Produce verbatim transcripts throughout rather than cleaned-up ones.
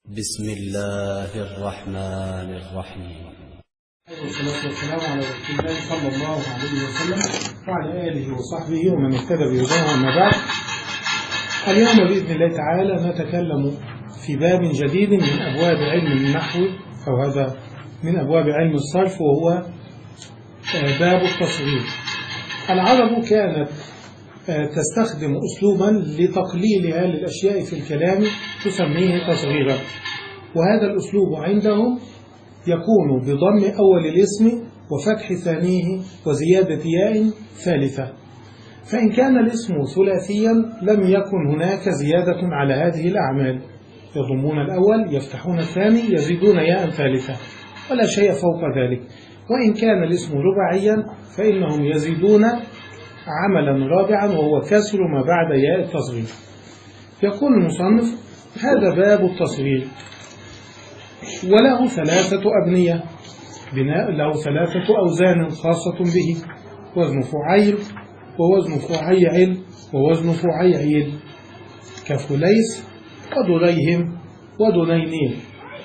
بسم الله الرحمن الرحيم. والصلاة والسلام على رسول الله صلى الله عليه وسلم وعلى آله وصحبه ومن اهتدى بهداه. أما بعد، اليوم بإذن الله تعالى نتكلم في باب جديد من أبواب علم النحو، أو هذا من أبواب علم الصرف، وهو باب التصغير. العرب كانت تستخدم أسلوبا لتقليلها للأشياء في الكلام تسميه تصغيرا، وهذا الأسلوب عندهم يكون بضم أول الاسم وفتح ثانيه وزيادة ياء ثالثة. فإن كان الاسم ثلاثيا لم يكن هناك زيادة على هذه الأعمال، يضمون الأول يفتحون الثاني يزيدون ياء ثالثة ولا شيء فوق ذلك. وإن كان الاسم رباعيا فإنهم يزيدون عملا رابعا وهو كسر ما بعد ياء التصغير. يقول المصنف: هذا باب التصغير، وله ثلاثة أبنية، بناء له ثلاثة أوزان خاصة به: وزن فعيل، ووزن فعيعل، ووزن فعيعيل، كفليس ودريهم ودنينين.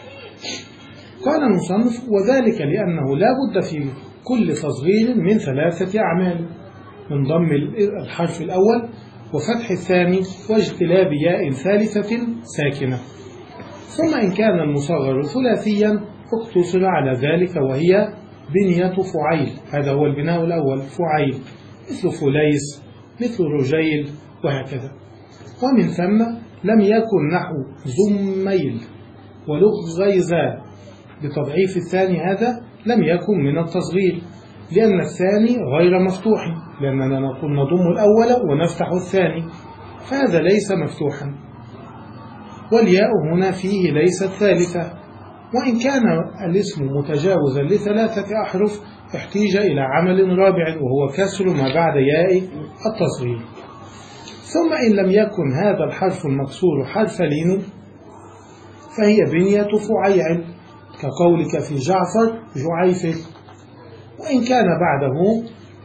قال المصنف: وذلك لأنه لا بد في كل تصغير من ثلاثة أعمال: من ضم الحرف الأول وفتح الثاني واجتلاب ياء ثالثة ساكنة. ثم إن كان المصغر ثلاثيا اقتصر على ذلك، وهي بنية فعيل، هذا هو البناء الأول، فعيل، مثل فليس، مثل رجيل، وهكذا. ومن ثم لم يكن نحو زميل ولغزيزا بتضعيف الثاني، هذا لم يكن من التصغير، لأن الثاني غير مفتوح، لأننا نقول نضم الأول ونفتح الثاني، فهذا ليس مفتوحا، والياء هنا فيه ليست ثالثة. وإن كان الاسم متجاوزا لثلاثة أحرف احتيج إلى عمل رابع وهو كسر ما بعد ياء التصغير. ثم إن لم يكن هذا الحرف المكسور حرف لين فهي بنية فعيعل، كقولك في جعفر جعيفر. وإن كان بعده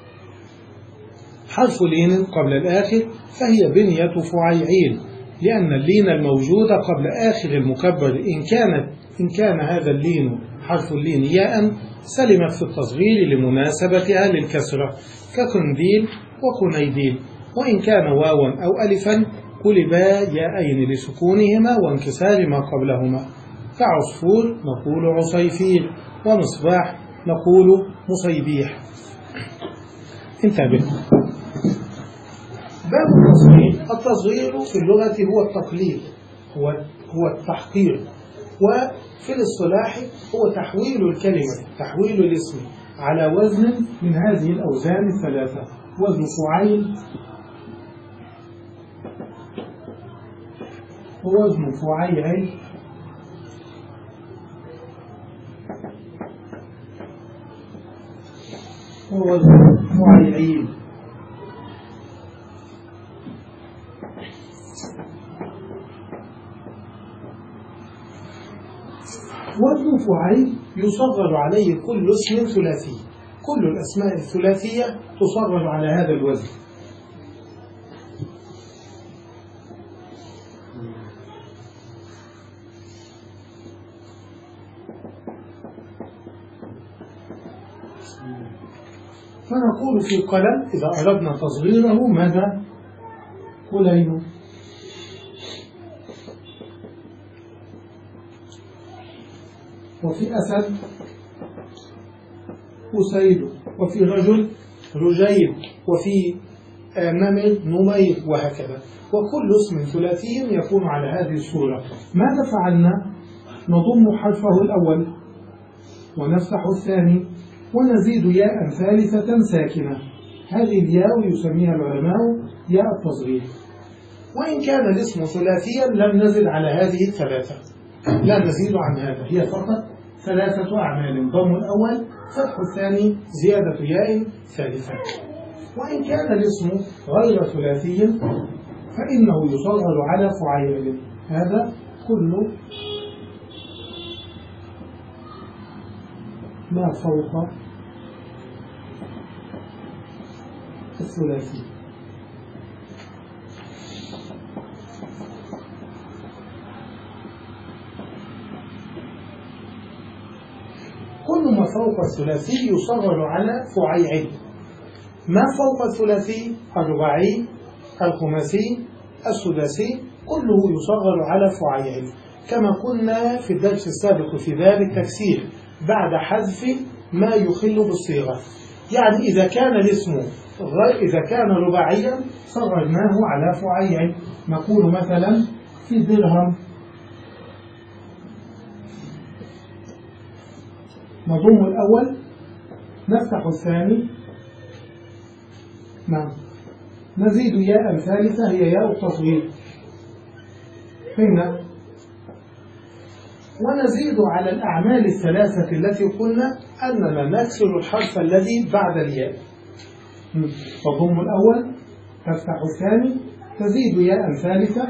حرف لين قبل الآخر فهي بنية فعيعيل، لأن اللين الموجود قبل آخر المكبر إن كانت إن كان هذا اللين حرف اللين ياء سلمت في التصغير لمناسبتها للكسرة، كقنديل وقنيديل. وإن كان واوا أو ألفا قلبا ياءين لسكونهما وانكسار ما قبلهما، كعصفور نقول عصيفير، ومصباح نقول مصيبيح. انتبه. باب التصغير: التصغير في اللغة هو التقليل، هو هو التحقير، وفي الاصطلاح هو تحويل الكلمة، تحويل الاسم على وزن من هذه الأوزان الثلاثة: وزن فعيل، ووزن فعيعل، ووزن فعيعيل. وزن فعيل يصغر عليه كل اسم ثلاثي، كل الأسماء الثلاثية تصغر على هذا الوزن. فنقول في قلم إذا أردنا تصغيره ماذا؟ قليم. وفي أسد أسيد، وفي رجل رجيل، وفي نمر نمير، وهكذا. وكل اسم ثلاثي يكون على هذه الصورة. ماذا فعلنا؟ نضم حرفه الأول ونفتح الثاني ونزيد ياء ثالثة ساكنة، هذه الياء يسميها العلماء ياء التصغير. وإن كان الاسم ثلاثيا لم نزد على هذه الثلاثة، لا نزيد عن هذا، هي فقط ثلاثة أعمال: ضم الأول، فتح الثاني، زيادة ياء ثالثة. وإن كان الاسم غير ثلاثي فإنه يصغر على فعيل، هذا كل ما فوق الثلاثي. كل ما فوق الثلاثي يصغر على فعيعين. ما فوق الثلاثي الرباعي الخماسي السداسي كله يصغر على فعيعين، كما قلنا في الدرس السابق في باب التكسير بعد حذف ما يخل بالصيغة. يعني إذا كان الاسم إذا كان رباعيا صغرناه على فعيعين. نقول مثلا في درهم نضم الأول نفتح الثاني، نعم، نزيد ياء ثالثة هي ياء التصغير هنا، ونزيد على الأعمال الثلاثة التي قلنا أننا نكسر الحرف الذي بعد الياء. تضم الأول تفتح الثاني تزيد ياء ثالثة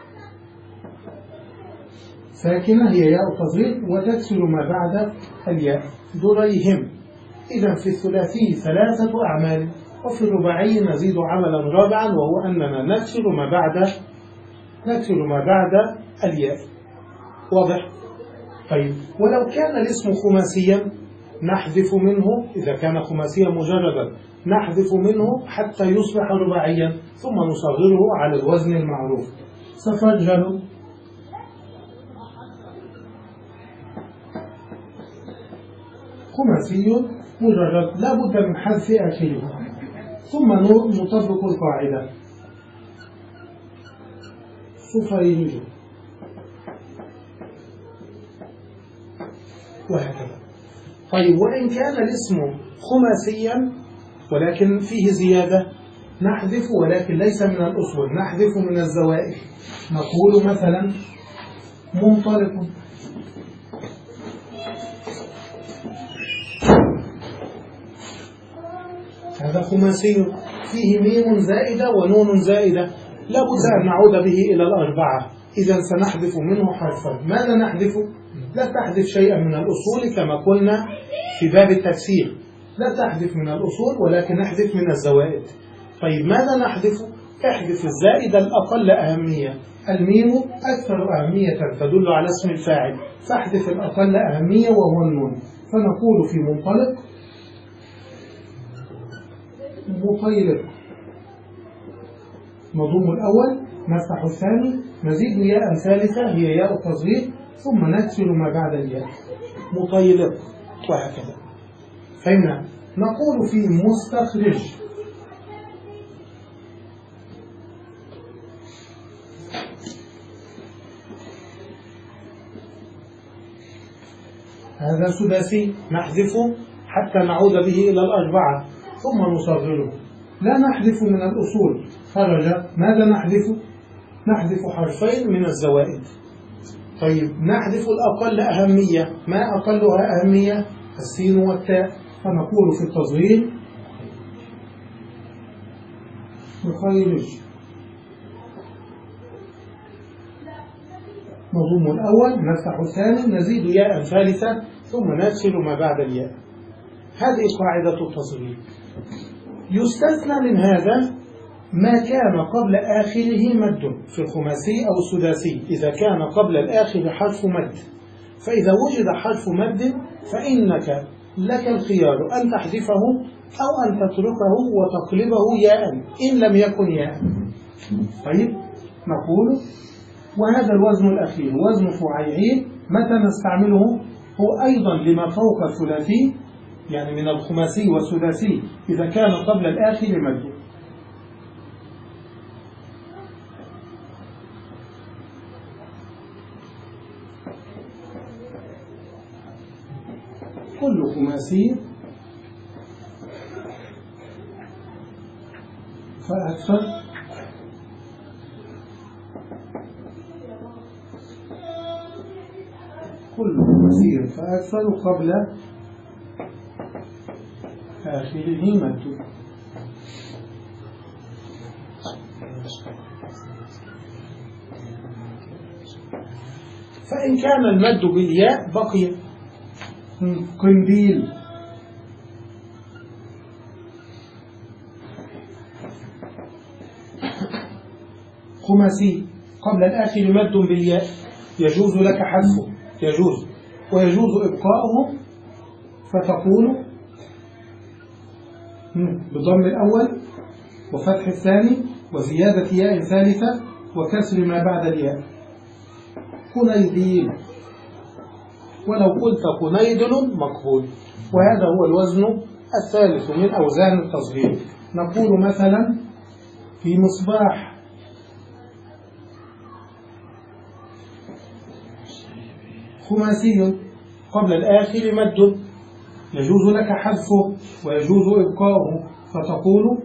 ساكنة هي ياء التصغير وتكسر ما بعد الياء. دريهم. إذا في الثلاثي ثلاثة أعمال، وفي الرباعي نزيد عملا رابعا وهو أننا نكسر ما بعد نكسر ما بعد الياء. واضح؟ طيب، ولو كان الاسم خماسيا نحذف منه، إذا كان خماسيا مجردا نحذف منه حتى يصبح رباعيا ثم نصغره على الوزن المعروف. سفجل خماسي مجرد لا بد من حذف آخره، ثم نطبق القاعدة سفينج وهكذا. طيب، وإن كان الاسم خماسيا ولكن فيه زيادة نحذف، ولكن ليس من الأصول، نحذف من الزوائد. نقول مثلا منطلق، هذا خماسي فيه ميم زائدة ونون زائدة، لا بد أن نعود به إلى الأربعة، إذا سنحذف منه حرفا. ماذا نحذف؟ لا تحذف شيئا من الأصول كما قلنا في باب التكسير، لا تحذف من الأصول ولكن نحذف من الزوائد. طيب، ماذا نحذف؟ احذف الزائدة الأقل أهمية. الميم أكثر أهمية تدل على اسم الفاعل، فاحذف الأقل أهمية وهو النون. فنقول في منطلق مطيلق، نضم الأول نفتح الثاني نزيد ياء ثالثة هي ياء التصغير ثم نكسر ما بعد الياء. مطيلق وهكذا. فهمنا؟ نقول في مستخرج هذا سداسي نحذفه حتى نعود به إلى الأربعة ثم نصغره، لا نحذف من الأصول. خرج، ماذا نحذف؟ نحذف حرفين من الزوائد. طيب، نحذف الأقل أهمية. ما أقلها أهمية؟ السين والتاء، فنقول في التصغير مخيرج، نضم الأول نفتح الثاني نزيد ياء ثالثة ثم نكسر ما بعد الياء. هذه قاعدة التصغير. يستثنى من هذا ما كان قبل آخره مد في الخماسي أو السداسي، إذا كان قبل الآخر حرف مد، فإذا وجد حرف مد فإنك لك الخيار أن تحذفه أو أن تتركه وتقلبه ياء إن لم يكن ياء. طيب، نقول وهذا الوزن الأخير وزن فعيعين متى نستعمله؟ هو أيضا لما فوق الثلاثي، يعني من الخماسي والسداسي إذا كان قبل الآخر مد. كل خماسي فأكثر كل خماسي فأكثر قبل آخره مد. فإن كان المد بالياء بقي قنديل، خماسي قبل الآخر مد بالياء يجوز لك حذفه، يجوز، ويجوز إبقاؤه فتقول بضم الأول وفتح الثاني وزيادة ياء ثالثة وكسر ما بعد الياء. قنيديل، ولو قلت قنيدل مقبول. وهذا هو الوزن الثالث من أوزان التصغير. نقول مثلا في مصباح خماسي قبل الآخر مد، يجوز لك حذفه ويجوز إبقاؤه، فتقول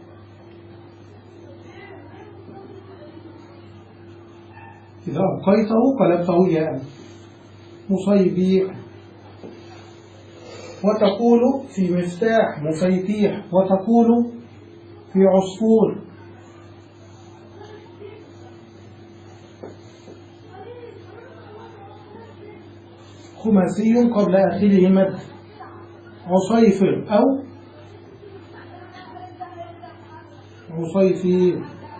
إذا أبقيته قلبته ياء مصيبيح. وتقول في مفتاح مفيتيح، وتقول في عصفور خماسي قبل آخره مد، عصيفر أو عصيفير.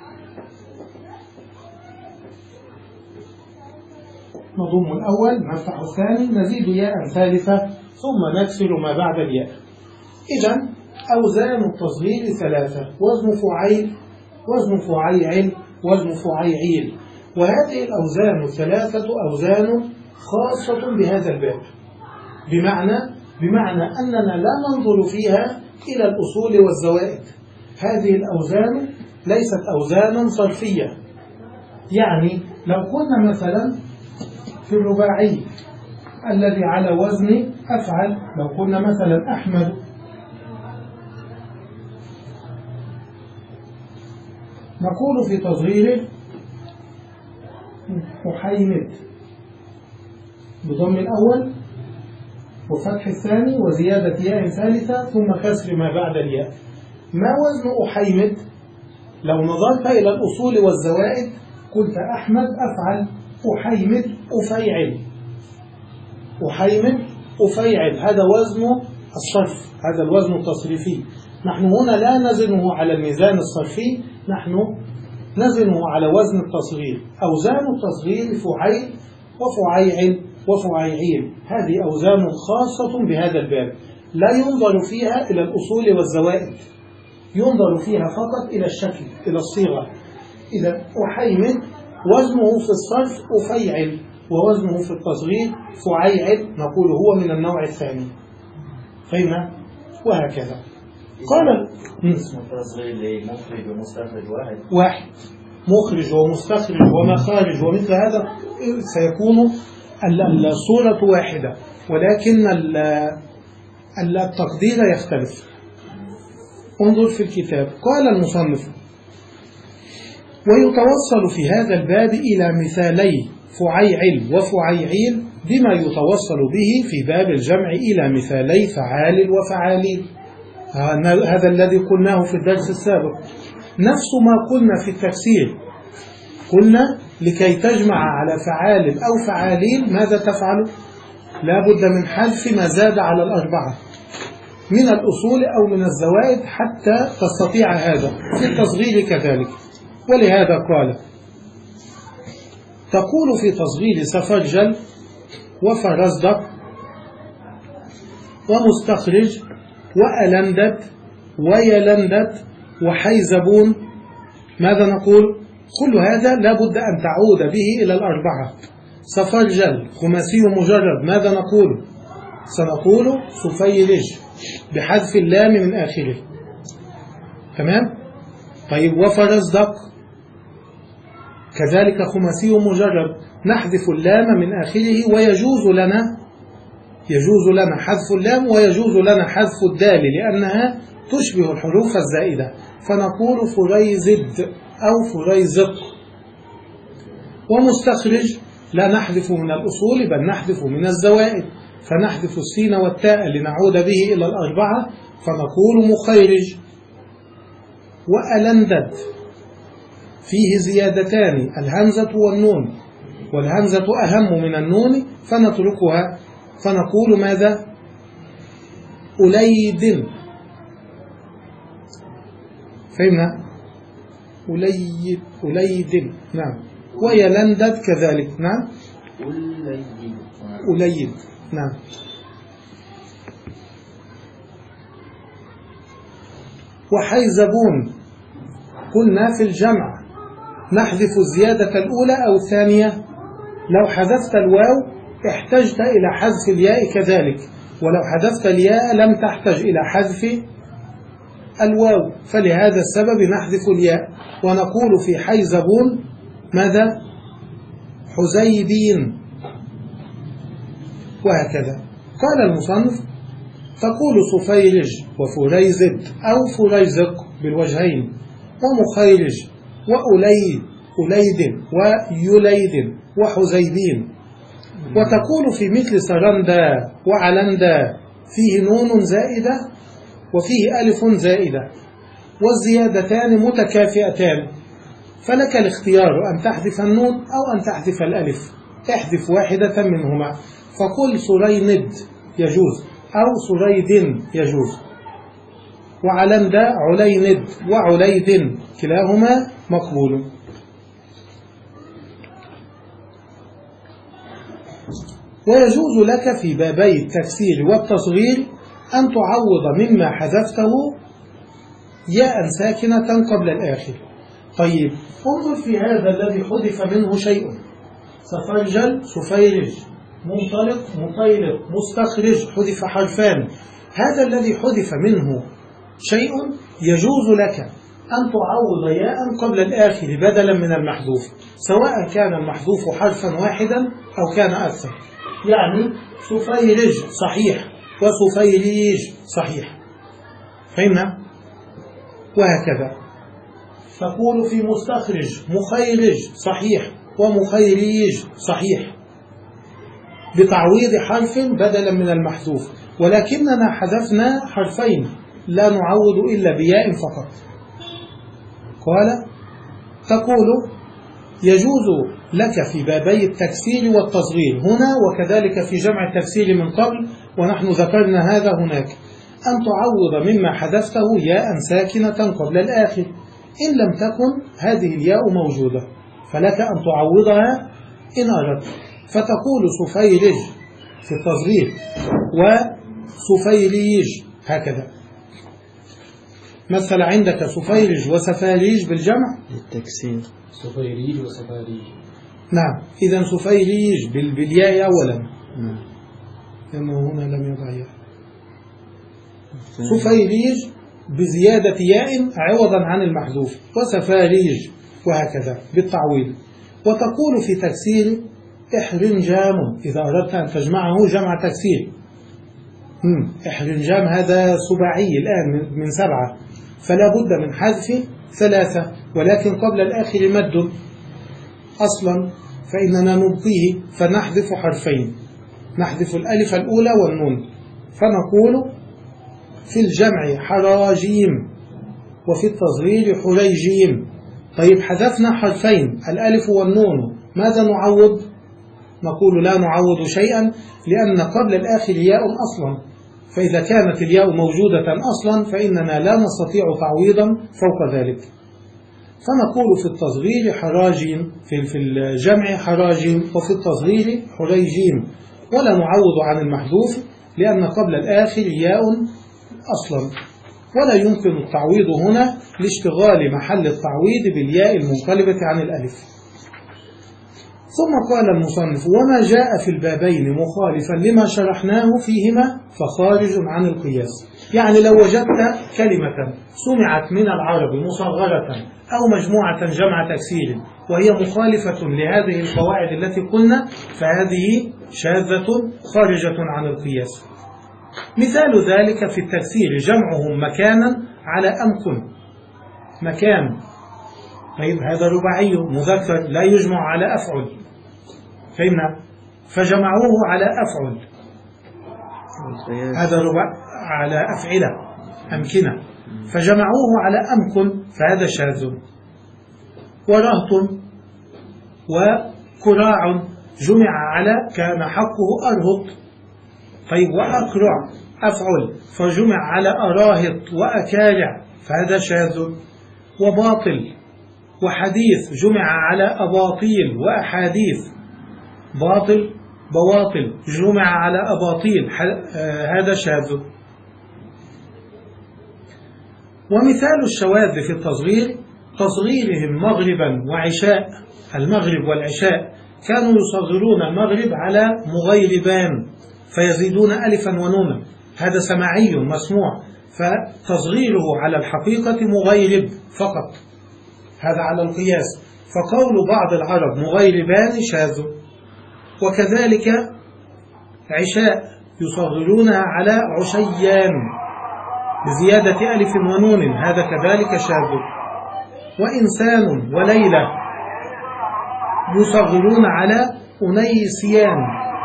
نضم الأول نفتح الثاني نزيد ياء ثالثة ثم نكسر ما بعد الياء. إذن أوزان التصغير ثلاثة: وزن فعيل، وزن فعيعل، وزن فعيعيل. وهذه الأوزان الثلاثة أوزان خاصة بهذا الباب، بمعنى بمعنى أننا لا ننظر فيها إلى الأصول والزوائد. هذه الأوزان ليست أوزانا صرفية. يعني لو كنا مثلا في الرباعي الذي على وزن أفعل، لو كنا مثلا أحمد، نقول في تصغيره أحيمد بضم الأول وفتح الثاني وزيادة ياء ثالثة ثم كسر ما بعد الياء. ما وزن أحيمد؟ لو نظرت إلى الأصول والزوائد قلت أحمد أفعل، أحيمد أفيعل، أحيمد أفيعل. هذا وزن الصرف، هذا الوزن التصريفي. نحن هنا لا نزنه على الميزان الصرفي، نحن نزنه على وزن التصغير. أوزان التصغير فعيل وفعيعل وفعيعيل، هذه أوزان خاصة بهذا الباب، لا ينظر فيها إلى الأصول والزوائد، ينظر فيها فقط إلى الشكل، إلى الصيغة. إذا أحيمد وزنه في الصرف أفيعل، ووزنه في التصغير فعيعل، نقول هو من النوع الثاني. فهمنا؟ وهكذا. قال اسم التصغير لمخرج ومستخرج واحد واحد مخرج ومستخرج ومخارج ومثل هذا سيكون الصورة واحدة، ولكن التقدير يختلف. انظر في الكتاب. قال المصنف: ويتوصل في هذا الباب إلى مثالي فعيعل وفعيعيل بما يتوصل به في باب الجمع إلى مثالي فعال وفعاليل. هذا الذي قلناه في الدرس السابق، نفس ما قلنا في التفسير. قلنا لكي تجمع على فعال أو فعاليل ماذا تفعل؟ لا بد من حذف ما زاد على الأربعة من الأصول أو من الزوائد حتى تستطيع هذا. في التصغير كذلك. ولهذا قال: تقول في تصغير سفرجل وفرزدق ومستخرج وألندت ويلندت وحيزبون. ماذا نقول؟ كل هذا لا بد أن تعود به إلى الأربعة. سفرجل خماسي مجرد، ماذا نقول؟ سنقول سفيرج بحذف اللام من آخره. تمام؟ طيب وفرزدق كذلك خماسي مجرد، نحذف اللام من آخره، ويجوز لنا يجوز لنا حذف اللام ويجوز لنا حذف الدال لأنها تشبه الحروف الزائدة، فنقول فريزد أو فريزق. ومستخرج لا نحذف من الأصول بل نحذف من الزوائد، فنحذف السين والتاء لنعود به إلى الأربعة فنقول مخيرج. وألندد فيه زيادتان، الهمزة والنون، والهمزة أهم من النون فنتركها فنقول ماذا؟ أليد. فهمنا؟ أليد أليد نعم. ويلندد كذلك نعم. أليد أليد نعم. وحيزبون قلنا في الجمع نحذف الزيادة الأولى أو الثانية. لو حذفت الواو احتجت إلى حذف الياء كذلك، ولو حذفت الياء لم تحتج إلى حذف الواو، فلهذا السبب نحذف الياء ونقول في حيزبون ماذا؟ حزيبين، وهكذا. قال المصنف: تقول صفيرج وفريزد أو فريزق بالوجهين، ومخيرج وأولي أوليد ويليد وحزيبين. وتقول في مثل سرندا وعلندا فيه نون زائدة وفيه ألف زائدة، والزيادتان متكافئتان، فلك الاختيار أن تحذف النون أو أن تحذف الألف. احذف واحدة منهما، فقل سريند يجوز أو سريد يجوز، وعلندا عليند وعليد كلاهما مقبول. ويجوز لك في بابي التكسير والتصغير أن تعوض مما حذفته ياء ساكنة قبل الآخر. طيب انظر في هذا الذي حذف منه شيء: سفرجل سفيرج، منطلق مطيلق، مستخرج، حذف حرفان. هذا الذي حذف منه شيء يجوز لك أن تعوض ياء قبل الآخر بدلا من المحذوف، سواء كان المحذوف حرفا واحدا أو كان أكثر. يعني سفيرج صحيح وسفيريج صحيح، فهمنا؟ وهكذا تقول في مستخرج مخيرج صحيح ومخيريج صحيح بتعويض حرف بدلا من المحذوف، ولكننا حذفنا حرفين لا نعوض إلا بياء فقط. قال: تقول يجوز لك في بابي التكسير والتصغير هنا وكذلك في جمع التكسير من قبل، ونحن ذكرنا هذا هناك، أن تعوض مما حذفته ياء ساكنة قبل الآخر إن لم تكن هذه الياء موجودة، فلك أن تعوضها إن أردت. فتقول سفيرج في التصغير وسفيريج هكذا. مثل عندك سفيرج وسفاريج بالجمع للتكسير، سفيريج وسفاريج. نعم، إذن سفيريج بالياء أولا، لأنه هنا لم يضع ياء. سفيريج بزيادة ياء عوضا عن المحذوف، وسفاريج وهكذا بالتعويض. وتقول في تكسير إحرنجام إذا أردت أن تجمعه جمع تكسير. إحرنجام هذا سباعي الآن من سبعة، فلا بد من حذف ثلاثة، ولكن قبل الآخر مد أصلا، فإننا نبقيه فنحذف حرفين، نحذف الألف الأولى والنون، فنقول في الجمع حراجيم وفي التصغير حريجيم. طيب حذفنا حرفين الألف والنون، ماذا نعوض؟ نقول لا نعوض شيئا، لأن قبل الآخر ياء أصلا، فإذا كانت الياء موجودة أصلا فإننا لا نستطيع تعويضا فوق ذلك، فنقول في التصغير حراجيم، في الجمع حراجيم، وفي التصغير حريجيم، ولا نعوض عن المحذوف لأن قبل الآخر ياء أصلا، ولا يمكن التعويض هنا لاشتغال محل التعويض بالياء المنقلبة عن الألف. ثم قال المصنف: وما جاء في البابين مخالفا لما شرحناه فيهما فخارج عن القياس. يعني لو وجدت كلمة سمعت من العرب مصغرة أو مجموعة جمع تكسير وهي مخالفة لهذه القواعد التي قلنا، فهذه شاذة خارجة عن القياس. مثال ذلك في التكسير جمعهم مكانا على أمكن، مكان. طيب هذا رباعي مذكر لا يجمع على أفعل، فهمنا؟ فجمعوه على أفعل، هذا رباع على أفعلة أمكنة، فجمعوه على أمكن، فهذا شاذ. ورهط وكراع جمع على كان حقه أرهط. طيب وأكرع أفعل فجمع على أراهط وأكارع، فهذا شاذ. وباطل وحديث جمع على أباطيل وأحاديث، باطل بواطل جمع على أباطيل، هذا شاذ. ومثال الشواذ في التصغير تصغيرهم مغربا وعشاء. المغرب والعشاء كانوا يصغرون المغرب على مغيربان فيزيدون ألفا ونونا، هذا سماعي مسموع، فتصغيره على الحقيقة مغيرب فقط، هذا على القياس. فقول بعض العرب مغيربان شاذ. وكذلك عشاء يصغرونها على عشيان بزيادة ألف ونون، هذا كذلك شاذ. وإنسان وليلة يصغرون على أنيسيان،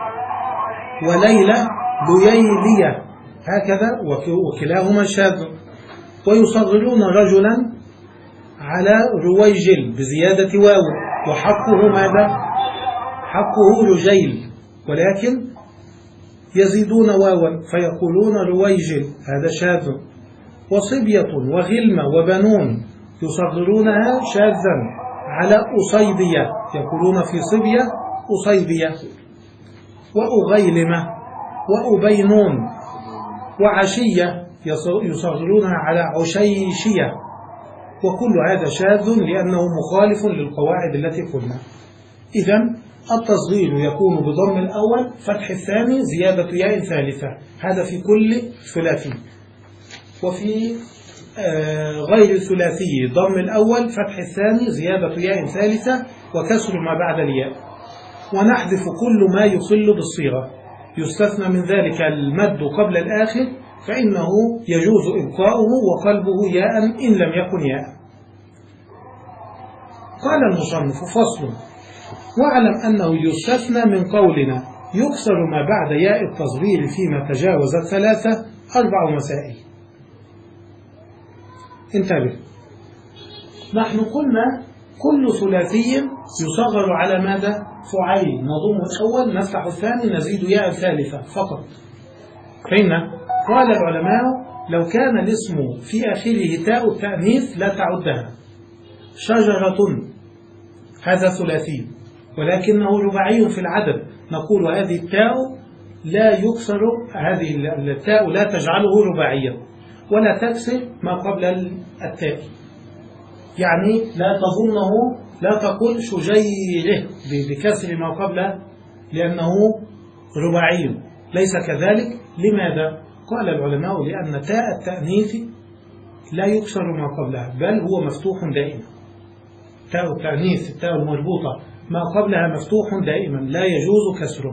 وليلة لييلية، هكذا وكلاهما شاذ. ويصغرون رجلا على رويجل بزيادة واو، وحقه ماذا؟ حقه رجيل، ولكن يزيدون واوا فيقولون رويجل، هذا شاذ. وصبية وغلمة وبنون يصغرونها شاذا على أصيبية، يقولون في صبية أصيبية. وأغيلمة وأبينون وعشية يصغرونها على عشيشية، وكل هذا شاذ لأنه مخالف للقواعد التي قلنا. إذن التصغير يكون بضم الأول فتح الثاني زيادة ياء ثالثة، هذا في كل ثلاثي. وفي غير الثلاثي ضم الأول فتح الثاني زيادة ياء ثالثة وكسر ما بعد الياء. ونحذف كل ما يخل بالصيغة، يستثنى من ذلك المد قبل الآخر فإنه يجوز إبقاؤه وقلبه ياء إن لم يكن ياء. قال المصنف فصل: واعلم أنه يستثنى من قولنا يكسر ما بعد ياء التصغير فيما تجاوز الثلاثة أربع مسائل. انتبه، نحن قلنا كل ثلاثي يصغر على ماذا؟ فعيل، نضم الأول نفتح الثاني نزيد ياء الثالثة فقط. فإن قال العلماء لو كان الاسم في آخره تاء التأنيث لا تعدها. شجرة هذا ثلاثي ولكنه رباعي في العدد، نقول هذه التاء لا يكسر، هذه التاء لا تجعله رباعيا ولا تكسر ما قبل التاء، يعني لا تظنه، لا تقول شجيره بكسر ما قبله لأنه رباعي، ليس كذلك. لماذا؟ قال العلماء لأن تاء التأنيث لا يكسر ما قبلها بل هو مفتوح دائما. تاء التأنيث التاء المربوطة ما قبلها مفتوح دائما لا يجوز كسره،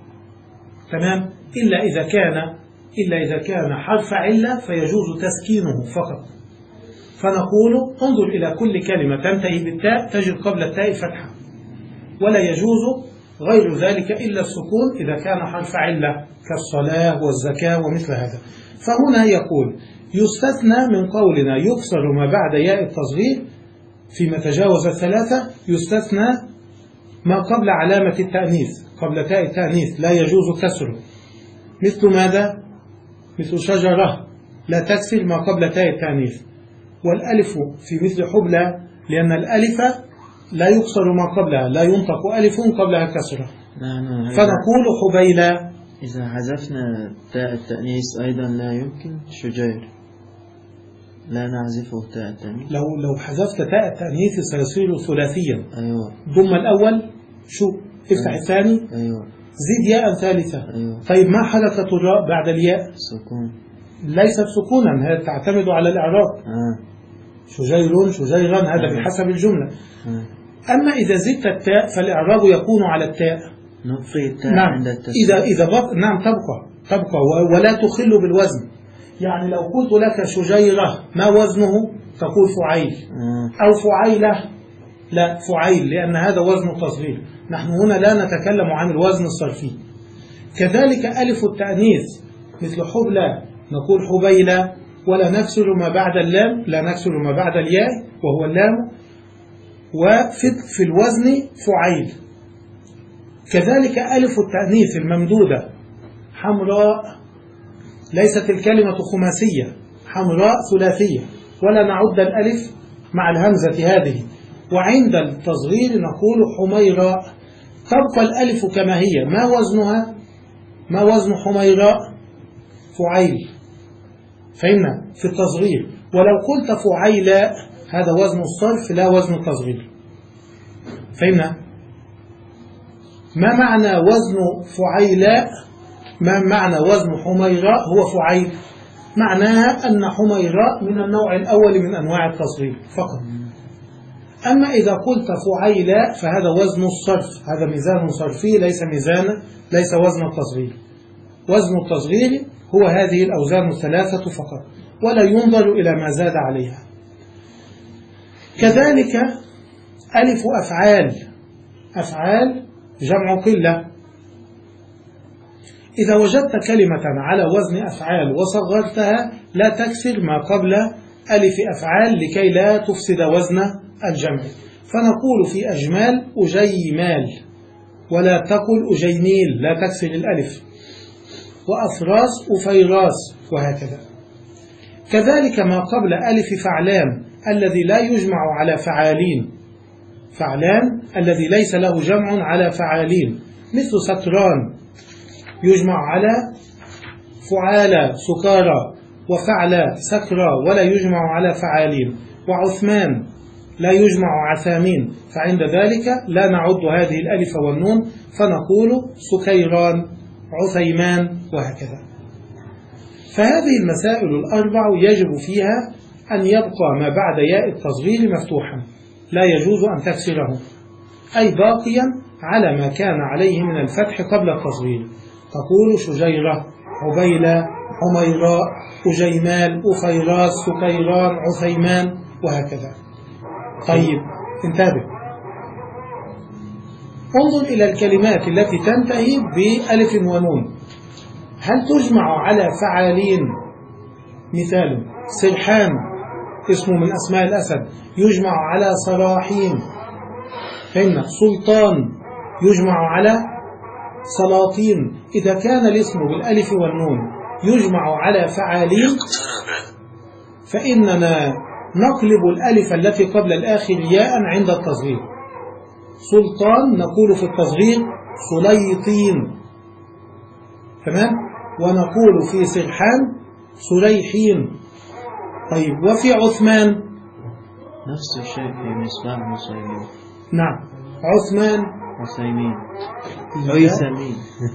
تمام، إلا إذا كان إلا إذا كان حرف علة فيجوز تسكينه فقط. فنقول انظر إلى كل كلمة تنتهي بالتاء تجد قبل التاء فتحة، ولا يجوز غير ذلك إلا السكون إذا كان حرف علة كالصلاة والزكاة ومثل هذا. فهنا يقول يستثنى من قولنا يكسر ما بعد ياء التصغير فيما تجاوز الثلاثة، يستثنى ما قبل علامة التأنيث، قبل تاء التأنيث لا يجوز كسره، مثل ماذا؟ مثل شجرة لا تكسر ما قبل تاء التأنيث. والألف في مثل حبلى لأن الألف لا يكسر ما قبلها، لا ينطق ألف قبلها كسرة، فنقول حبيلى. إذا حذفنا تاء التأنيث أيضا لا يمكن شجير، لا نعزفه تاء التأنيث. لو لو حذفت تاء التأنيث سيصير ثلاثيا. أيوة. ضم الأول شو افتح أيوة. الثاني أيوة. زيد ياء ثالثة. أيوة. طيب ما حركة الراء بعد الياء؟ سكون. ليست سكونا، هذا تعتمد على الإعراب. آه. شجير شجيرا هذا آه. بحسب الجملة. آه. أما إذا زدت التاء فالإعراب يكون على التاء. نبقي التاء نعم. عند التسكين. إذا إذا بق... نعم تبقى تبقى ولا تخل بالوزن. يعني لو قلت لك شجيرة ما وزنه تقول فعيل. آه. أو فعيلة، لا فعيل لأن هذا وزن تصغير. نحن هنا لا نتكلم عن الوزن الصرفي. كذلك ألف التأنيث مثل حبلى نقول حبيلة، ولا نكسر ما بعد اللام، لا نكسر ما بعد الياء وهو اللام، وفي في الوزن فعيل. كذلك ألف التأنيث الممدودة حمراء، ليست الكلمة خماسية، حمراء ثلاثية، ولا نعد الألف مع الهمزة هذه. وعند التصغير نقول حميراء، تبقى الألف كما هي. ما وزنها؟ ما وزن حميراء؟ فعيل، فهمنا في التصغير. ولو قلت فعيلاء هذا وزن الصرف لا وزن التصغير. فهمنا؟ ما معنى وزن فعيلاء؟ ما معنى وزن حميراء؟ هو فعيل، معناها أن حميراء من النوع الأول من أنواع التصغير فقط. أما إذا قلت فعيلاء فهذا وزن الصرف، هذا ميزان صرفي ليس ميزان ليس وزن التصغير. وزن التصغير هو هذه الأوزان الثلاثة فقط، ولا ينظر إلى ما زاد عليها. كذلك ألف أفعال، أفعال جمع قلة. إذا وجدت كلمة على وزن أفعال وصغرتها لا تكسر ما قبل ألف أفعال لكي لا تفسد وزن الجمع. فنقول في أجمال أجيمال، ولا تقل أجينيل، لا تكسر الألف. وأفراس أفيراس، وهكذا. كذلك ما قبل ألف فعلان الذي لا يجمع على فعالين، فعلان الذي ليس له جمع على فعالين، مثل ستران يجمع على فعالة سكارى، وفعلة سكرى ولا يجمع على فعالين، وعثمان لا يجمع عثامين. فعند ذلك لا نعد هذه الألف والنون فنقول سكيران عثيمان، وهكذا. فهذه المسائل الأربع يجب فيها أن يبقى ما بعد ياء التصغير مفتوحا، لا يجوز أن تكسره، أي باقيا على ما كان عليه من الفتح قبل التصغير. تقول شجيرة، عبيلة، حميراء، أجيمال، أفيراس، سكيران، عثيمان، وهكذا. طيب انتبه، انظر إلى الكلمات التي تنتهي بألف ونون، هل تجمع على فعالين؟ مثال سرحان اسمه من أسماء الأسد يجمع على صراحين. فهمنا؟ سلطان يجمع على سلاطين. إذا كان الاسم بالألف والنون يجمع على فعالين فإننا نقلب الألف التي قبل الآخر ياء عند التصغير. سلطان نقول في التصغير سليطين، تمام؟ ونقول في سرحان سليحين. طيب وفي عثمان نفس الشيء في مصباح عثيمين. نعم عثمان عثيمين عثيمين.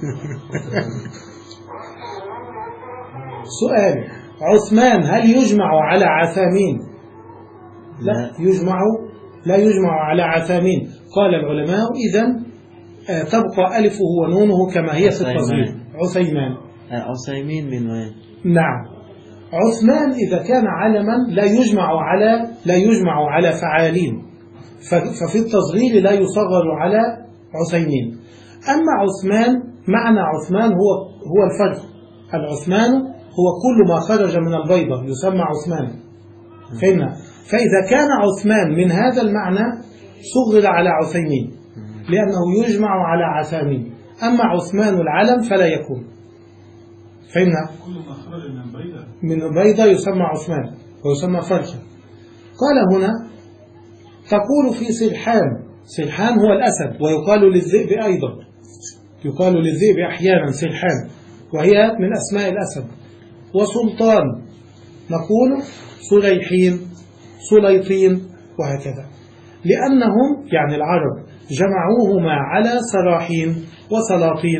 سؤال، عثمان هل يجمع على عثامين؟ لا, لا يجمع لا يجمع على عثامين. قال العلماء إذن آه تبقى ألفه ونونه كما هي في التصغير عثيمان. عثيمين من وين؟ نعم عثمان إذا كان علما لا يجمع على لا يجمع على فعالين، ففي التصغير لا يصغر على عثيمين. أما عثمان معنى عثمان هو هو الفرق. العثمان هو كل ما خرج من البيضة يسمى عثمان. فهمنا؟ فإذا كان عثمان من هذا المعنى صغر على عثيمين لأنه يجمع على عثامين. أما عثمان العلم فلا يكون. فهمنا؟ كل ما خرج من البيضة من البيضة يسمى عثمان ويسمى فرشة. قال هنا تقول في سرحان، سرحان هو الأسد ويقال للذئب أيضا، يقال للذئب أحيانا سرحان وهي من أسماء الأسد. وسلطان نقول سليحين سليطين، وهكذا، لأنهم يعني العرب جمعوهما على سراحين وسلاطين.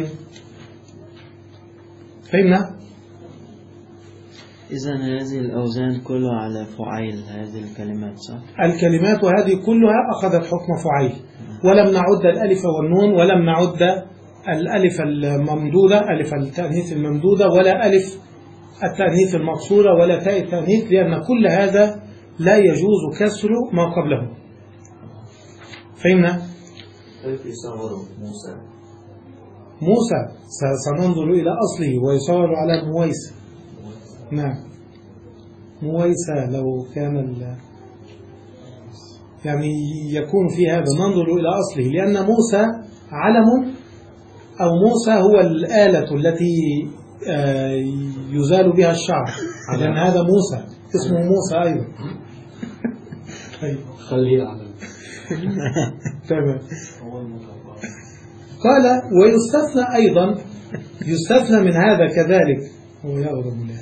فهمنا؟ إذن هذه الأوزان كلها على فعيل هذه الكلمات صح؟ الكلمات وهذه كلها أخذت حكم فعيل، ولم نعد الألف والنون، ولم نعد الألف الممدودة ألف التأنيث الممدودة، ولا ألف التأنيث المقصورة، ولا تاء التأنيث، لأن كل هذا لا يجوز كسر ما قبله. فهمنا؟ كيف يصور موسى؟ موسى سننظر إلى أصله ويصور على مويسى. نعم مويسى لو كان ال... يعني يكون في هذا ننظر إلى أصله، لأن موسى علم، أو موسى هو الآلة التي يزال بها الشعر، لأن هذا موسى اسمه موسى أيضا. خليه علم. تمام. قال ويستثنى أيضا، يستثنى من هذا كذلك هو يغضب الله.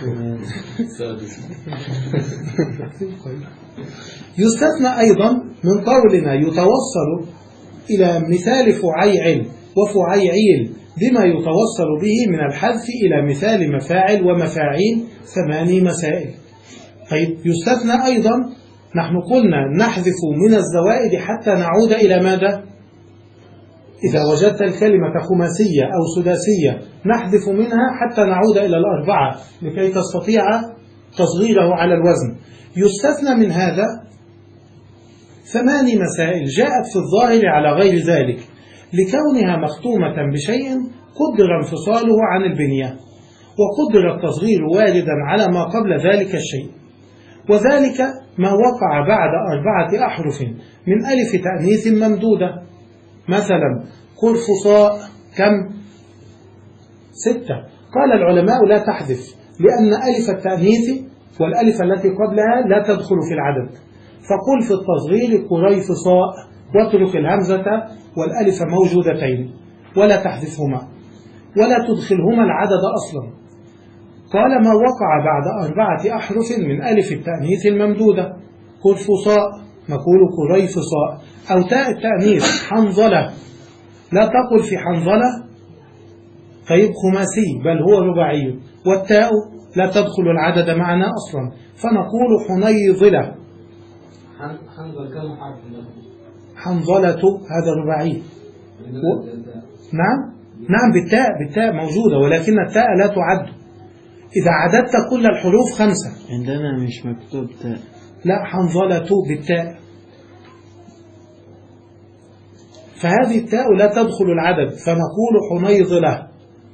يستثنى أيضا من قولنا يتوصل إلى مثال فعيع وفعيعيل بما يتوصل به من الحذف إلى مثال مفاعل ومفاعيل ثماني مسائل. طيب يستثنى أيضا، نحن قلنا نحذف من الزوائد حتى نعود إلى ماذا؟ إذا وجدت الكلمة خماسية أو سداسية نحذف منها حتى نعود إلى الأربعة لكي تستطيع تصغيره على الوزن. يستثنى من هذا ثماني مسائل جاءت في الظاهر على غير ذلك لكونها مختومة بشيء قدر انفصاله عن البنية وقدر التصغير واردا على ما قبل ذلك الشيء، وذلك ما وقع بعد أربعة أحرف من ألف تأنيث ممدودة. مثلا قرفصاء كم؟ ستة. قال العلماء لا تحذف لأن ألف التأنيث والألف التي قبلها لا تدخل في العدد، فقل في التصغير قريفصاء واترك الهمزة والألف موجودتين ولا تحذفهما ولا تدخلهما العدد أصلا. قال ما وقع بعد أربعة أحرف من ألف التأنيث الممدودة، قرفصاء نقول قريفصاء، أو تاء التأنيث حنظلة لا تقل في حنظلة طيب خماسي بل هو رباعي، والتاء لا تدخل العدد معنا أصلا فنقول حنيظلة. حنظل كم حرف؟ حنظلة هذا رباعي. و... نعم نعم بالتاء بالتاء موجودة، ولكن التاء لا تعد. إذا عددت كل الحروف خمسة. عندنا مش مكتوب تاء. لا حنظلة بالتاء، فهذه التاء لا تدخل العدد فنقول حنيظلة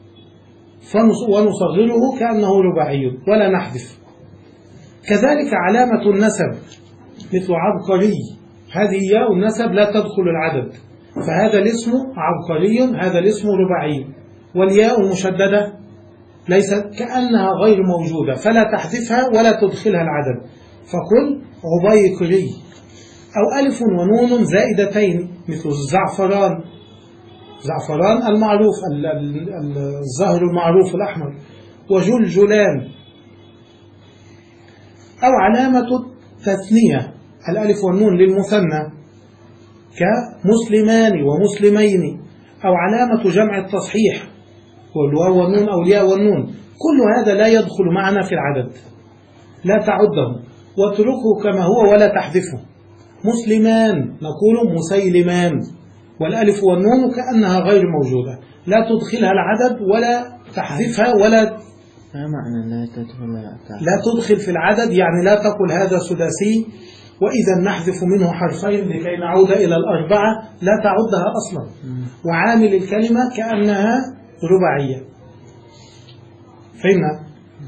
ونصغره كأنه رباعي ولا نحذف. كذلك علامة النسب مثل عبقري، هذه ياء النسب لا تدخل العدد، فهذا الاسم عبقري هذا الاسم رباعي، والياء المشددة ليست كأنها غير موجودة فلا تحذفها ولا تدخلها العدد، فقل عبيقري. أو ألف ونون زائدتين مثل الزعفران، زعفران المعروف الزهر المعروف الأحمر، وجلجلان. أو علامة تثنية الألف والنون للمثنى كمسلمان ومسلمين، أو علامة جمع التصحيح والواو والنون أو الياء والنون، كل هذا لا يدخل معنا في العدد لا تعده واتركه كما هو ولا تحذفه. مسلمان نقول مسيلمان، والألف والنون كأنها غير موجودة لا تدخلها العدد ولا تحذفها ولا ما معنى لا تدخل لا تدخل في العدد، يعني لا تقل هذا سداسي وإذا نحذف منه حرفين لكي نعود إلى الأربعة لا تعدها أصلا، وعامل الكلمة كأنها رباعية. فهمنا؟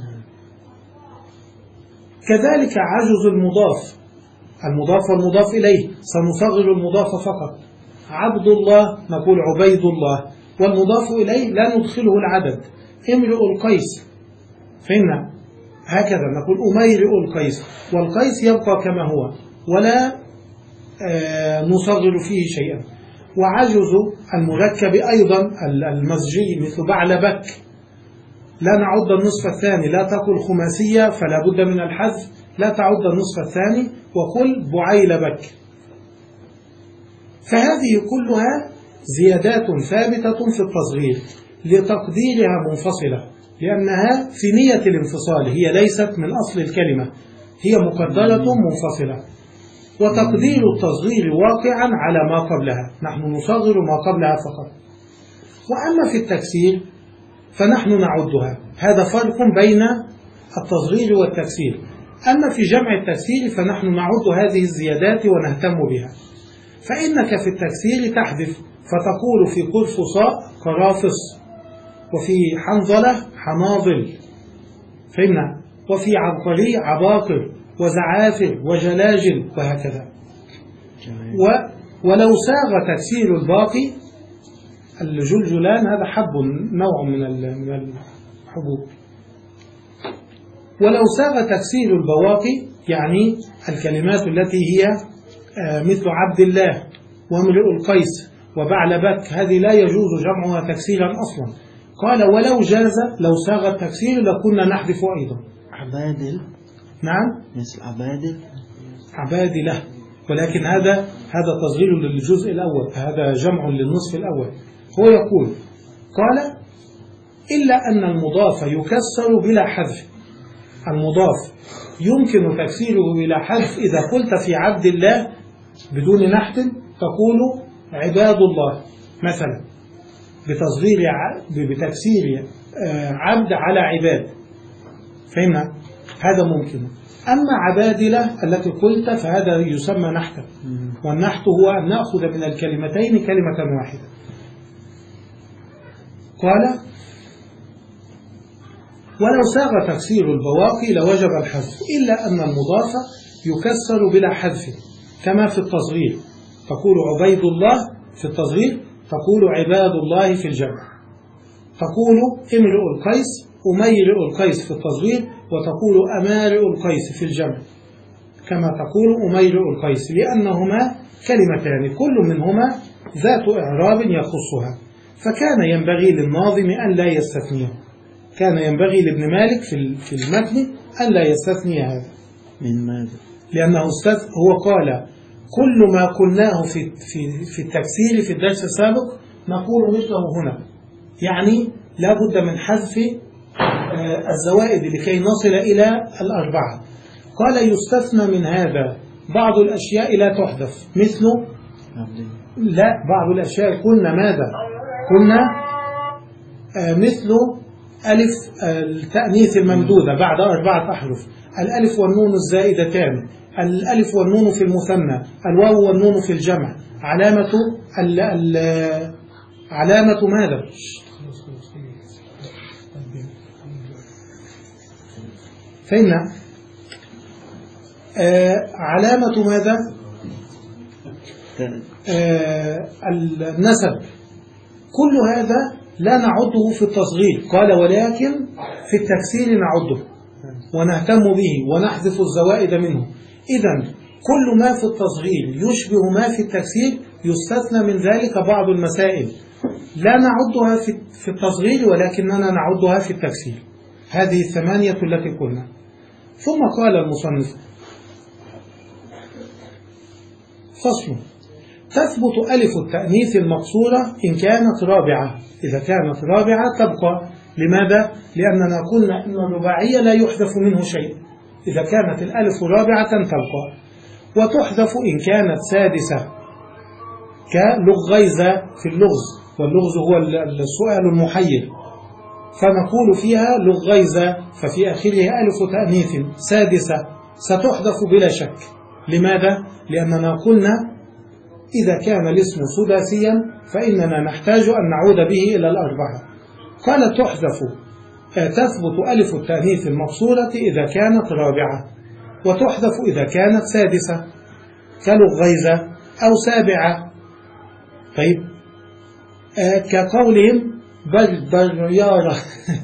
كذلك عجز المضاف، المضاف والمضاف إليه سنصغر المضاف فقط. عبد الله نقول عبيد الله، والمضاف إليه لا ندخله العدد. امرئ القيس، فهمنا؟ هكذا نقول أميرئ القيس، والقيس يبقى كما هو ولا آه نصغر فيه شيئا. وعجز المركب أيضا المزجي مثل بعلبك لا نعد النصف الثاني، لا تقل خماسية فلا بد من الحذف، لا تعد النصف الثاني وقل بعيلبك. فهذه كلها زيادات ثابتة في التصغير لتقديرها منفصلة، لأنها في نية الانفصال، هي ليست من أصل الكلمة، هي مقدرة منفصلة، وتقدير التصغير واقعا على ما قبلها، نحن نصغر ما قبلها فقط. وأما في التكسير فنحن نعدها، هذا فرق بين التصغير والتكسير. أما في جمع التكسير فنحن نعد هذه الزيادات ونهتم بها. فإنك في التكسير تحذف فتقول في قرفصاء قرافص، وفي حنظلة حناظل، فهمنا؟ وفي عبقري عباقر، وزعافر وجلاجل، وهكذا. و ولو ساغ تكسير الباقي، الجلجلان هذا حب نوع من من الحبوب، ولو ساغ تكسير البواقي يعني الكلمات التي هي مثل عبد الله وامرئ القيس وبعلبك، هذه لا يجوز جمعها تكسيرا أصلا. قال ولو جاز لو ساغ التكسير لكنا نحذف أيضا. عبادل. نعم مثل عبادل. عبادلة، ولكن هذا هذا تصغير للجزء الأول، هذا جمع للنصف الأول. هو يقول قال إلا أن المضاف يكسر بلا حذف. المضاف يمكن تكسيره بلا حذف. إذا قلت في عبد الله بدون نحت تقول عباد الله مثلا، بتصغير بتكسير عبد على عباد، فهمنا؟ هذا ممكن. أما عبادلة التي قلت فهذا يسمى نحتا، والنحت هو أن نأخذ من الكلمتين كلمة واحدة. قال ولو ساغ تكسير البواقي لوجب الحذف، إلا أن المضاف يكسر بلا حذف كما في التصغير، تقول عبيد الله في التصغير، تقول عباد الله في الجمع، تقول امرئ القيس أميرئ القيس في التصغير، وتقول أمارئ القيس في الجمع كما تقول أميرئ القيس، لأنهما كلمتان كل منهما ذات إعراب يخصها. فكان ينبغي للناظم أن لا يستثنيه، كان ينبغي لابن مالك في المتن أن لا يستثني هذا. من ماذا؟ لأنه استث هو قال كل ما قلناه في في في التكسير في الدرس السابق نقول مثله هنا، يعني لا بد من حذف الزوائد لكي نصل إلى الأربعة. قال يستثنى من هذا بعض الأشياء لا تحذف، مثل لا بعض الأشياء قلنا ماذا؟ قلنا مثل ألف التأنيث الممدودة بعد أربعة أحرف، الألف والنون الزائدتان، الألف والنون في المثنى، الواو والنون في الجمع، علامة ال ال علامة ماذا؟ فإن آه علامة ماذا؟ آه النسب. كل هذا لا نعده في التصغير، قال ولكن في التكسير نعده ونهتم به ونحذف الزوائد منه. إذن كل ما في التصغير يشبه ما في التكسير يستثنى من ذلك بعض المسائل لا نعدها في التصغير ولكننا نعدها في التكسير. هذه الثمانية التي قلنا. ثم قال المصنف فصل: تثبت ألف التأنيث المقصورة إن كانت رابعة. إذا كانت رابعة تبقى. لماذا؟ لأننا قلنا إن الرباعية لا يحذف منه شيء. إذا كانت الألف رابعة تبقى. وتحذف إن كانت سادسة كلغيزة في اللغز، واللغز هو السؤال المحير، فنقول فيها لغيزة ففي آخرها ألف تأنيث سادسة ستحذف بلا شك. لماذا؟ لأننا قلنا إذا كان الاسم سداسيا فإننا نحتاج أن نعود به إلى الأربعة. قال تحذف تثبت ألف التأنيث المقصورة إذا كانت رابعة، وتحذف إذا كانت سادسة كلغيزة أو سابعة. طيب آه كقولهم بل بريارة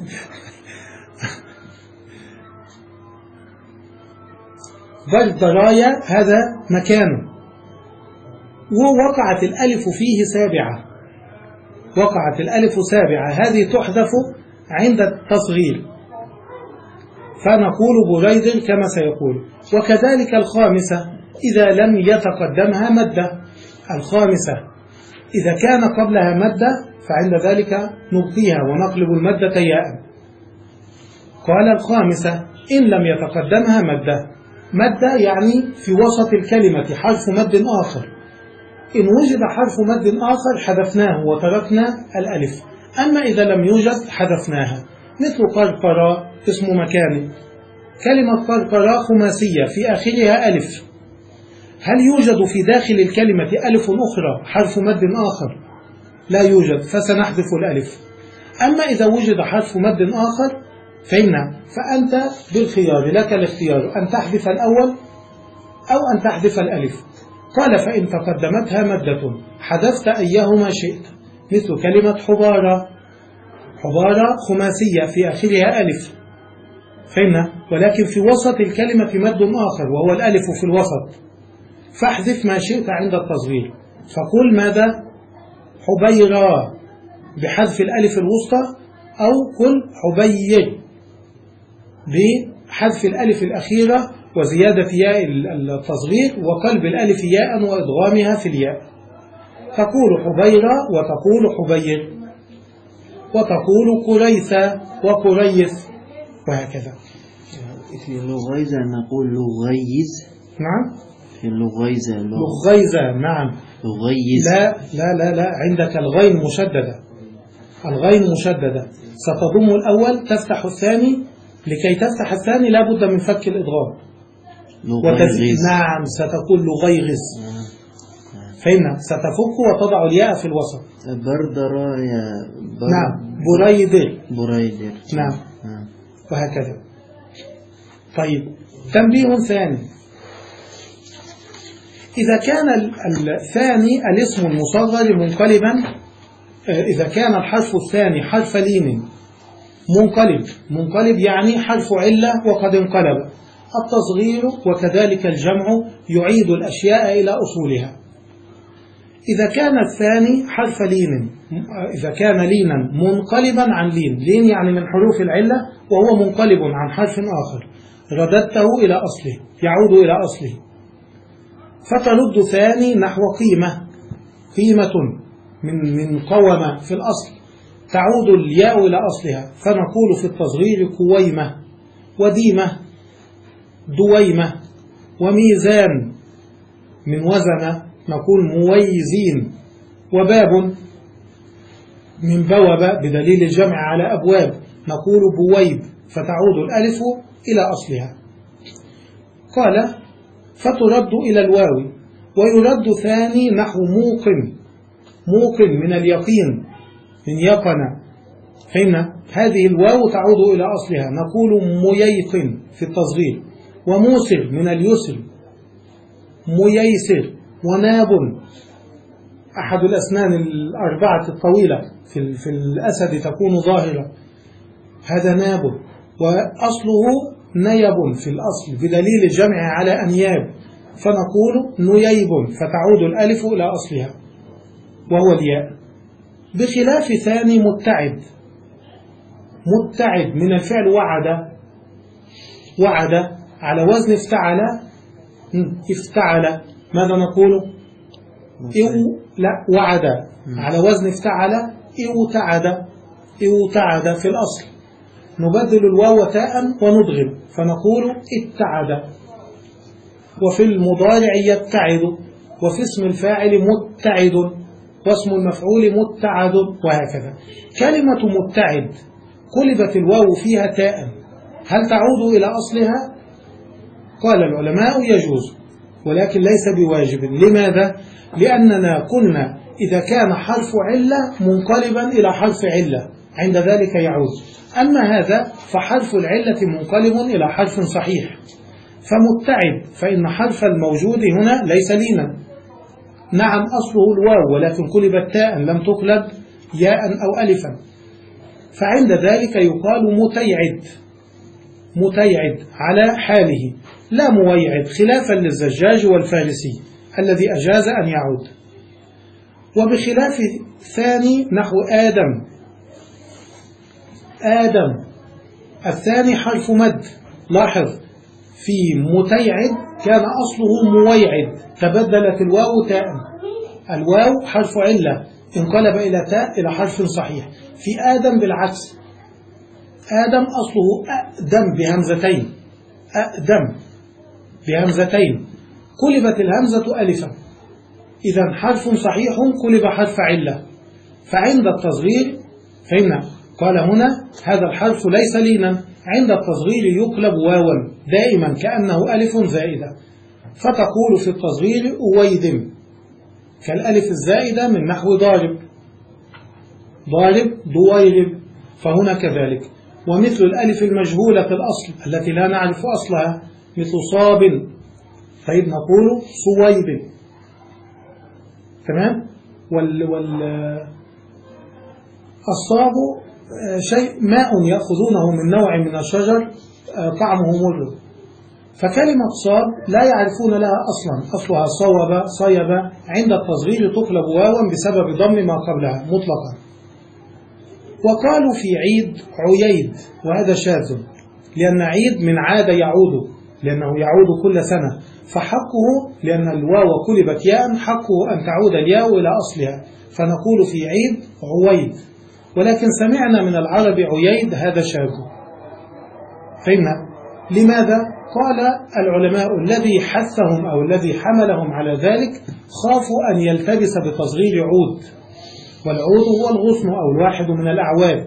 بل برايا هذا مكانه، ووقعت الألف فيه سابعة، وقعت الألف سابعة، هذه تحذف عند التصغير فنقول بريد كما سيقول. وكذلك الخامسة إذا لم يتقدمها مدة. الخامسة إذا كان قبلها مدة فعند ذلك نبقيها ونقلب المدة ياء. قال الخامسة إن لم يتقدمها مدة. مدة يعني في وسط الكلمة حرف مد آخر. إن وجد حرف مد آخر حذفناه وتركنا الألف، أما إذا لم يوجد حذفناها. مثل قرقرة اسم مكان. كلمة قرقرة خماسية في آخرها ألف، هل يوجد في داخل الكلمة ألف أخرى حرف مد آخر؟ لا يوجد، فسنحذف الألف. أما إذا وجد حرف مد آخر فإن فأنت بالخيار، لك الاختيار أن تحذف الأول أو أن تحذف الألف. قال فإن تقدمتها مدة حذفت أيهما شئت، مثل كلمة حبارة. حبارة خماسية في آخرها ألف، فإن ولكن في وسط الكلمة مد آخر وهو الألف في الوسط، فاحذف ما شئت عند التصغير. فقل ماذا؟ حبيرة بحذف الألف الوسطى، أو قل حبير بحذف الألف الأخيرة وزيادة ياء التصغير وقلب الألف ياء وإدغامها في الياء. تقول حبيرة وتقول حبير، وتقول قريثة وقريث، وهكذا. في لغيزة نقول لغيز. نعم. في لغيزة لغيزة نعم. لغيز. لا لا لا لا عندك الغين مشددة، الغين مشددة، ستضم الأول تفتح الثاني، لكي تفتح الثاني لا بد من فك الإدغام. لغيغز. نعم ستقول لغيغز. فهمنا، ستفك وتضع الياء في الوسط. بردر يا بر... نعم بريدر. بريدر نعم. نعم وهكذا. طيب تنبيه ثاني، إذا كان الثاني الاسم المصغر منقلبا، إذا كان الحرف الثاني حرف لين منقلب، منقلب يعني حرف علة وقد انقلب، التصغير وكذلك الجمع يعيد الأشياء إلى أصولها. إذا كان الثاني حرف لين، إذا كان لينا منقلبا عن لين، لين يعني من حروف العلة وهو منقلب عن حرف آخر، رددته إلى أصله، يعود إلى أصله. فترد ثاني نحو قيمة، قيمة من من قومة في الأصل، تعود الياء إلى أصلها، فنقول في التصغير قويمة وديمة دويمة. وميزان من وزن نقول مويزين. وباب من بوب بدليل الجمع على أبواب نقول بويب، فتعود الألف إلى أصلها. قال فترد إلى الواو، ويرد ثاني نحو موقن، موقن من اليقين، من يقن. فإن هذه الواو تعود إلى أصلها، نقول مييقن في التصغير. وموسر من اليسر، مييسر. وناب أحد الأسنان الأربعة الطويلة في, في الأسد تكون ظاهرة، هذا ناب، وأصله نيب في الأصل بدليل الجمع على أنياب، فنقول نييب، فتعود الألف إلى أصلها وهو الياء. بخلاف ثاني متعد، متعد من الفعل وعد، وعد على وزن افتعل، افتعل ماذا نقول؟ إو لا وعد على وزن افتعل، اوتعد، اوتعد في الأصل، نبدل الواو تاء وندغم فنقول اتعد. وفي المضارع يتعد، وفي اسم الفاعل متعد، واسم المفعول متعد، وهكذا. كلمة متعد قلبت الواو فيها تاء، هل تعود إلى أصلها؟ قال العلماء يجوز، ولكن ليس بواجب. لماذا؟ لأننا قلنا إذا كان حرف علة منقلبا إلى حرف علة عند ذلك يعود، أما هذا فحرف العلة منقلب إلى حرف صحيح، فمتعد فإن حرف الموجود هنا ليس لينا، نعم أصله الواو ولكن قلبت تاء لم تقلب ياء أو ألفا، فعند ذلك يقال متيعد، متيعد على حاله لا مويعد، خلافا للزجاج والفارسي الذي أجاز أن يعود. وبخلاف ثاني نحو آدم، آدم الثاني حرف مد، لاحظ في متيعد كان أصله مويعد، تبدلت الواو تاء، الواو حرف علة انقلب إلى تاء إلى حرف صحيح. في آدم بالعكس، آدم أصله أقدم بهمزتين، أقدم بهمزتين، قلبت الهمزة ألفا، إذا حرف صحيح قلب حرف علة، فعند التصغير فهمنا قال هنا هذا الحرف ليس لينا، عند التصغير يقلب واوا دائما كأنه ألف زائدة، فتقول في التصغير أويدم كالألف الزائدة من نحو ضارب، ضارب دويرب، فهنا كذلك. ومثل الألف المجهولة في الأصل التي لا نعرف أصلها مثل صاب، طيب نقول صويب، تمام. وال وال الصاب شيء ماء يأخذونه من نوع من الشجر طعمه مر، فكلمة صاب لا يعرفون لها أصلا، أصلها صوب صيب، عند التصغير تقلب واوا بسبب ضم ما قبلها مطلقا. وقالوا في عيد عييد، وهذا شاذ، لأن عيد من عاد يعود، لأنه يعود كل سنة، فحقه لأن الواو قلبت ياء حقه أن تعود الياء إلى أصلها، فنقول في عيد عويد. ولكن سمعنا من العرب عييد، هذا شاذ. فهمنا لماذا؟ قال العلماء الذي حثهم أو الذي حملهم على ذلك خافوا أن يلتبس بتصغير عود، والعود هو الغصن أو الواحد من الأعواد،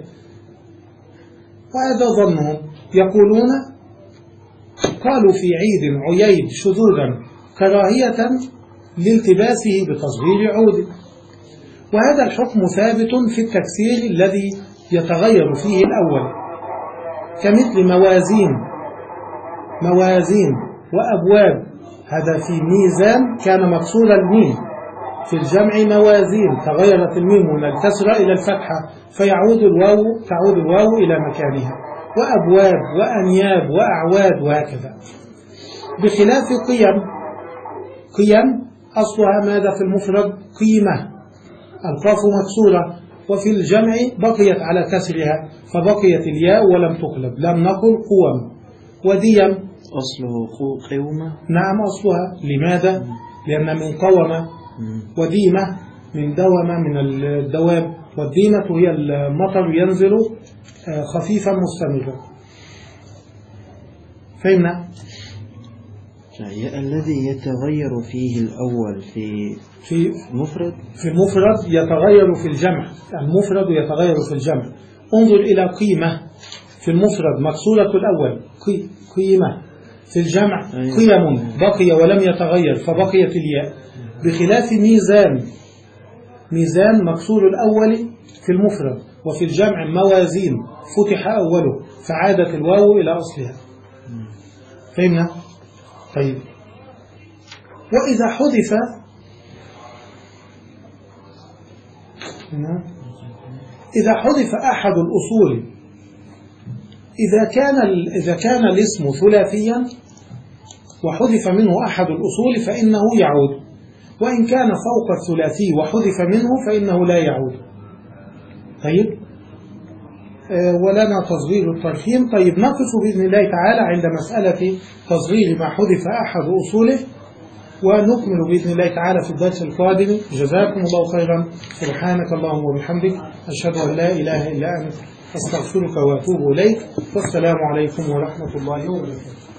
وهذا ظنهم. يقولون قالوا في عيد عييد شذوذا كراهية لالتباسه بتصغير عود، وهذا الحكم ثابت في التكسير الذي يتغير فيه الأول، كمثل موازين موازين وأبواب، هذا في ميزان كان مكسور الميم، في الجمع موازين تغيرت الميم من الكسرة إلى الفتحة فيعود الواو تعود الواو إلى مكانها، وأبواب وأنياب وأعواد وهكذا. بخلاف قيم، قيم أصلها ماذا في المفرد؟ قيمة، القاف مكسورة، وفي الجمع بقيت على كسرها فبقيت الياء ولم تقلب، لم نقل قوم. وديم أصله قومة، نعم أصلها، لماذا؟ لأن من قومة، وديمة من دومة من الدواب، والديمة هي المطر ينزل خفيفا مستمرا. فهمنا؟ الذي يتغير فيه الأول في في المفرد في المفرد يتغير في الجمع، المفرد يتغير في الجمع. انظر إلى قيمة في المفرد مكسورة الأول قيمة، في الجمع قيم بقي ولم يتغير فبقيت الياء. بخلاف ميزان، ميزان مكسور الأول في المفرد، وفي الجمع موازين فتح أوله فعادت الواو إلى أصلها. فهمنا؟ طيب، وإذا حذف إذا حذف أحد الأصول، إذا كان إذا كان الاسم ثلاثيا وحذف منه أحد الأصول فإنه يعود، وإن كان فوق الثلاثي وحذف منه فإنه لا يعود. طيب، آه ولنا تصغير الترخيم. طيب، نقف بإذن الله تعالى عند مسألة تصغير ما حذف أحد أصوله، ونكمل بإذن الله تعالى في الدرس القادم. جزاكم الله خيرا. سبحانك اللهم وبحمدك، أشهد أن لا إله إلا أنت، أستغفرك وأتوب إليك، والسلام عليكم ورحمة الله وبركاته.